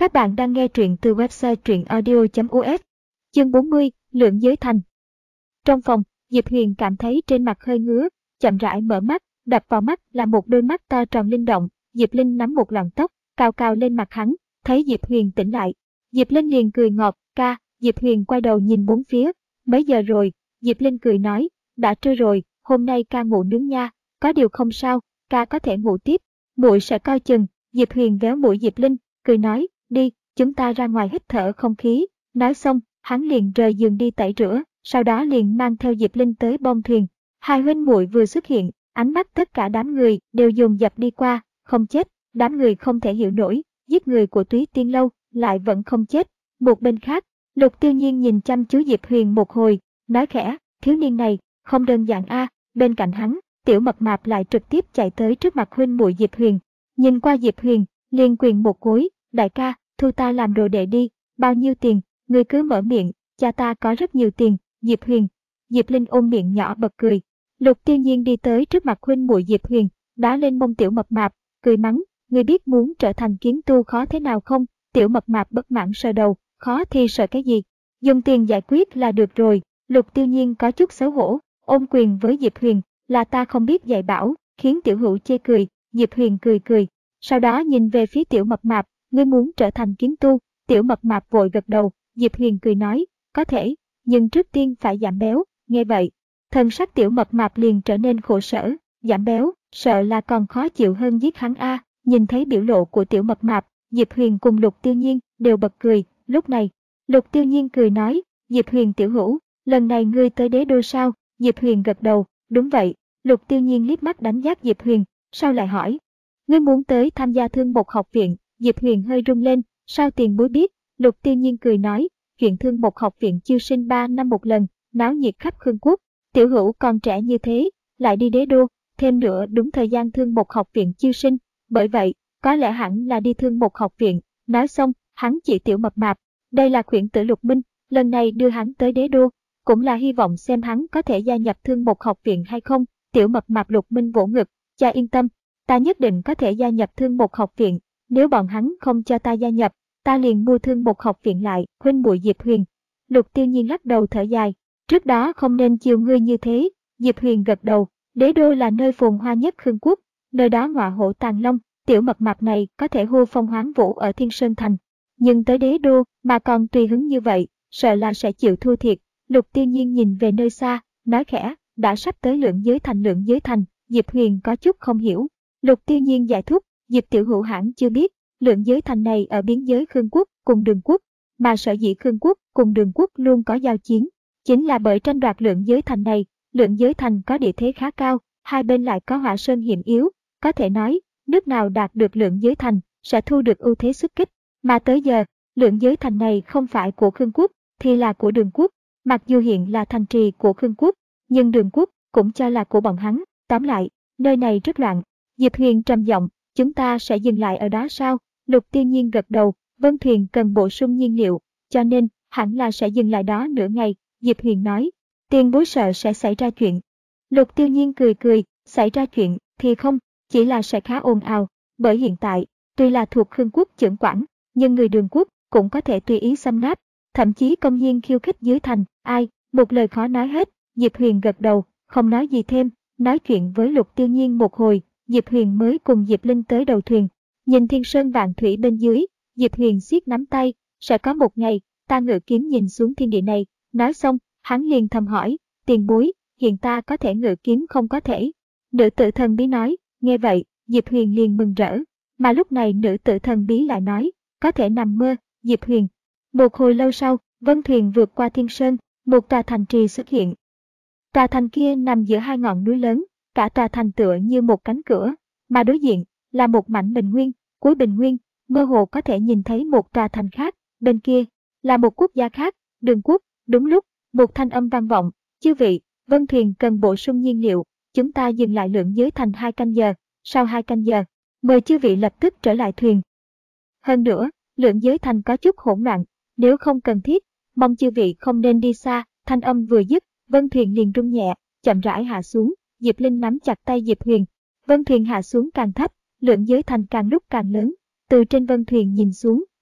Các bạn đang nghe truyện từ website truyệnaudio.us. Chương 40, Lượng Giới Thành. Trong phòng, Diệp Huyền cảm thấy trên mặt hơi ngứa, chậm rãi mở mắt, đập vào mắt là một đôi mắt to tròn linh động. Diệp Linh nắm một lọn tóc, cào cào lên mặt hắn, thấy Diệp Huyền tỉnh lại. Diệp Linh liền cười ngọt, ca. Diệp Huyền quay đầu nhìn bốn phía, mấy giờ rồi? Diệp Linh cười nói, đã trưa rồi, hôm nay ca ngủ nướng nha, có điều không sao, ca có thể ngủ tiếp, muội sẽ coi chừng. Diệp Huyền véo mũi Diệp Linh, cười nói, đi, chúng ta ra ngoài hít thở không khí. Nói xong, hắn liền rời giường đi tẩy rửa, sau đó liền mang theo Diệp Linh tới bong thuyền. Hai huynh muội vừa xuất hiện, ánh mắt tất cả đám người đều dồn dập đi qua, không chết, đám người không thể hiểu nổi, giết người của Túy Tiên Lâu lại vẫn không chết. Một bên khác, Lục Tiêu Nhiên nhìn chăm chú Diệp Huyền một hồi, nói khẽ, thiếu niên này không đơn giản a. Bên cạnh hắn, Tiểu Mập Mạp lại trực tiếp chạy tới trước mặt huynh muội Diệp Huyền, nhìn qua Diệp Huyền, liền quỳ một gối, đại ca, thu ta làm đồ đệ đi, bao nhiêu tiền, ngươi cứ mở miệng, cha ta có rất nhiều tiền. Diệp Huyền. Diệp Linh ôm miệng nhỏ bật cười. Lục Tiêu Nhiên đi tới trước mặt huynh muội Diệp Huyền, đá lên mông Tiểu Mập Mạp, cười mắng, ngươi biết muốn trở thành kiếm tu khó thế nào không? Tiểu Mập Mạp bất mãn sờ đầu, khó thì sợ cái gì, dùng tiền giải quyết là được rồi. Lục Tiêu Nhiên có chút xấu hổ, ôm quyền với Diệp Huyền, là ta không biết dạy bảo, khiến Tiểu Hữu chê cười. Diệp Huyền cười cười, sau đó nhìn về phía Tiểu Mập Mạp, ngươi muốn trở thành kiếm tu? Tiểu Mập Mạp vội gật đầu. Diệp Huyền cười nói, có thể, nhưng trước tiên phải giảm béo. Nghe vậy, thần sắc Tiểu Mập Mạp liền trở nên khổ sở, giảm béo, sợ là còn khó chịu hơn giết hắn a. Nhìn thấy biểu lộ của Tiểu Mập Mạp, Diệp Huyền cùng Lục Tiêu Nhiên đều bật cười. Lúc này, Lục Tiêu Nhiên cười nói, Diệp Huyền tiểu hữu, lần này ngươi tới Đế Đô sao? Diệp Huyền gật đầu, đúng vậy. Lục Tiêu Nhiên liếc mắt đánh giá Diệp Huyền, sau lại hỏi, ngươi muốn tới tham gia Thương Mộc học viện? Diệp Huyền hơi rung lên, sao tiền bối biết? Lục Tiêu Nhiên cười nói, chuyện Thương Mộc học viện chiêu sinh 3 năm một lần, náo nhiệt khắp Khương Quốc, tiểu hữu còn trẻ như thế, lại đi Đế Đô, thêm nữa đúng thời gian Thương Mộc học viện chiêu sinh, bởi vậy, có lẽ hẳn là đi Thương Mộc học viện. Nói xong, hắn chỉ Tiểu Mập Mạp, đây là khuyển tử Lục Minh, lần này đưa hắn tới Đế Đô, cũng là hy vọng xem hắn có thể gia nhập Thương Mộc học viện hay không. Tiểu Mập Mạp Lục Minh vỗ ngực, cha yên tâm, ta nhất định có thể gia nhập Thương Mộc học viện, nếu bọn hắn không cho ta gia nhập, ta liền mua Thương Mộc học viện lại. Huynh muội Diệp Huyền. Lục Tiêu Nhiên lắc đầu thở dài, trước đó không nên chiều ngươi như thế. Diệp Huyền gật đầu, Đế Đô là nơi phồn hoa nhất Khương Quốc, nơi đó ngọa hổ tàng long, Tiểu Mập Mạp này có thể hô phong hoán vũ ở Thiên Sơn Thành, nhưng tới Đế Đô mà còn tùy hứng như vậy, sợ là sẽ chịu thua thiệt. Lục Tiêu Nhiên nhìn về nơi xa, nói khẽ, đã sắp tới Lượng Giới Thành. Lượng Giới Thành? Diệp Huyền có chút không hiểu. Lục Tiêu Nhiên giải thích, Diệp tiểu hữu hẳn chưa biết, Lượng Giới Thành này ở biên giới Khương Quốc cùng Đường Quốc, mà sở dĩ Khương Quốc cùng Đường Quốc luôn có giao chiến, chính là bởi tranh đoạt Lượng Giới Thành này. Lượng Giới Thành có địa thế khá cao, hai bên lại có hỏa sơn hiểm yếu, có thể nói, nước nào đạt được Lượng Giới Thành sẽ thu được ưu thế xuất kích, mà tới giờ, Lượng Giới Thành này không phải của Khương Quốc thì là của Đường Quốc, mặc dù hiện là thành trì của Khương Quốc, nhưng Đường Quốc cũng cho là của bọn hắn. Tóm lại, nơi này rất loạn. Diệp Huyền trầm giọng, chúng ta sẽ dừng lại ở đó sao? Lục Tiêu Nhiên gật đầu, Vân thuyền cần bổ sung nhiên liệu, cho nên hẳn là sẽ dừng lại đó nửa ngày. Diệp Huyền nói, tiền bối sợ sẽ xảy ra chuyện. Lục Tiêu Nhiên cười cười, xảy ra chuyện thì không, chỉ là sẽ khá ồn ào, bởi hiện tại, tuy là thuộc Khương Quốc chưởng quản, nhưng người Đường Quốc cũng có thể tùy ý xâm nát, thậm chí công nhiên khiêu khích dưới thành. Ai, một lời khó nói hết. Diệp Huyền gật đầu, không nói gì thêm. Nói chuyện với Lục Tiêu Nhiên một hồi, Diệp Huyền mới cùng Diệp Linh tới đầu thuyền. Nhìn thiên sơn vạn thủy bên dưới, Diệp Huyền siết nắm tay, sẽ có một ngày, ta ngự kiếm nhìn xuống thiên địa này. Nói xong, hắn liền thầm hỏi, tiền bối, hiện ta có thể ngự kiếm không? Có thể. Nữ tử thần bí nói. Nghe vậy, Diệp Huyền liền mừng rỡ, mà lúc này nữ tử thần bí lại nói, có thể nằm mơ. Diệp Huyền. Một hồi lâu sau, Vân thuyền vượt qua thiên sơn, một tòa thành trì xuất hiện. Tòa thành kia nằm giữa hai ngọn núi lớn, cả tòa thành tựa như một cánh cửa, mà đối diện là một mảnh bình nguyên. Cuối bình nguyên, mơ hồ có thể nhìn thấy một tòa thành khác, bên kia là một quốc gia khác, Đường Quốc. Đúng lúc, một thanh âm vang vọng, chư vị, Vân thuyền cần bổ sung nhiên liệu, chúng ta dừng lại Lượng Giới Thành 2 canh giờ, sau 2 canh giờ, mời chư vị lập tức trở lại thuyền. Hơn nữa, Lượng Giới Thành có chút hỗn loạn, nếu không cần thiết, mong chư vị không nên đi xa. Thanh âm vừa dứt, Vân thuyền liền rung nhẹ, chậm rãi hạ xuống. Diệp Linh nắm chặt tay Diệp Huyền. Vân thuyền hạ xuống càng thấp, Lượng Giới Thành càng lúc càng lớn. Từ trên Vân thuyền nhìn xuống,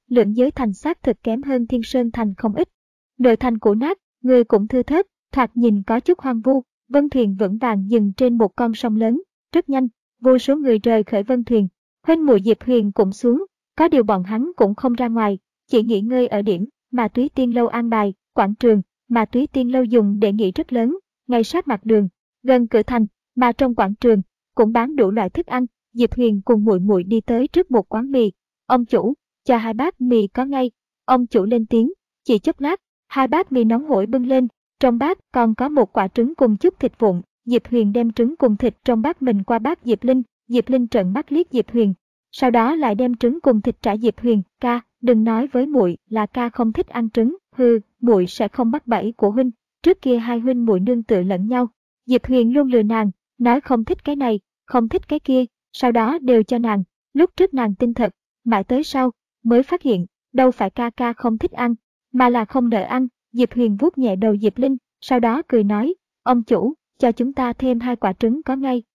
Lượng Giới Thành xác thực kém hơn Thiên Sơn Thành không ít. Nội thành cũ nát, người cũng thưa thớt, thoạt nhìn có chút hoang vu. Vân thuyền vững vàng dừng trên một con sông lớn. Rất nhanh, vô số người rời khởi vân thuyền. Huynh muội Diệp Huyền cũng xuống, có điều bọn hắn cũng không ra ngoài, chỉ nghỉ ngơi ở điểm mà Túy Tiên Lâu an bài, quảng trường mà Túy Tiên Lâu dùng để nghỉ rất lớn, ngay sát mặt đường, gần cửa thành, mà trong quảng trường cũng bán đủ loại thức ăn. Diệp Huyền cùng muội muội đi tới trước một quán mì. Ông chủ, cho 2 bát mì có ngay. Ông chủ lên tiếng, chỉ chốc lát, 2 bát mì nóng hổi bưng lên, trong bát còn có một quả trứng cùng chút thịt vụn. Diệp Huyền đem trứng cùng thịt trong bát mình qua bát Diệp Linh trợn mắt liếc Diệp Huyền, sau đó lại đem trứng cùng thịt trả Diệp Huyền. Ca, đừng nói với muội là ca không thích ăn trứng, hừ, muội sẽ không bắt bẫy của huynh. Trước kia hai huynh muội nương tựa lẫn nhau, Diệp Huyền luôn lừa nàng, nói không thích cái này, không thích cái kia, sau đó đều cho nàng. Lúc trước nàng tin thật, mãi tới sau mới phát hiện, đâu phải ca không thích ăn, mà là không nỡ ăn. Diệp Huyền vuốt nhẹ đầu Diệp Linh, sau đó cười nói, ông chủ, cho chúng ta thêm 2 quả trứng có ngay.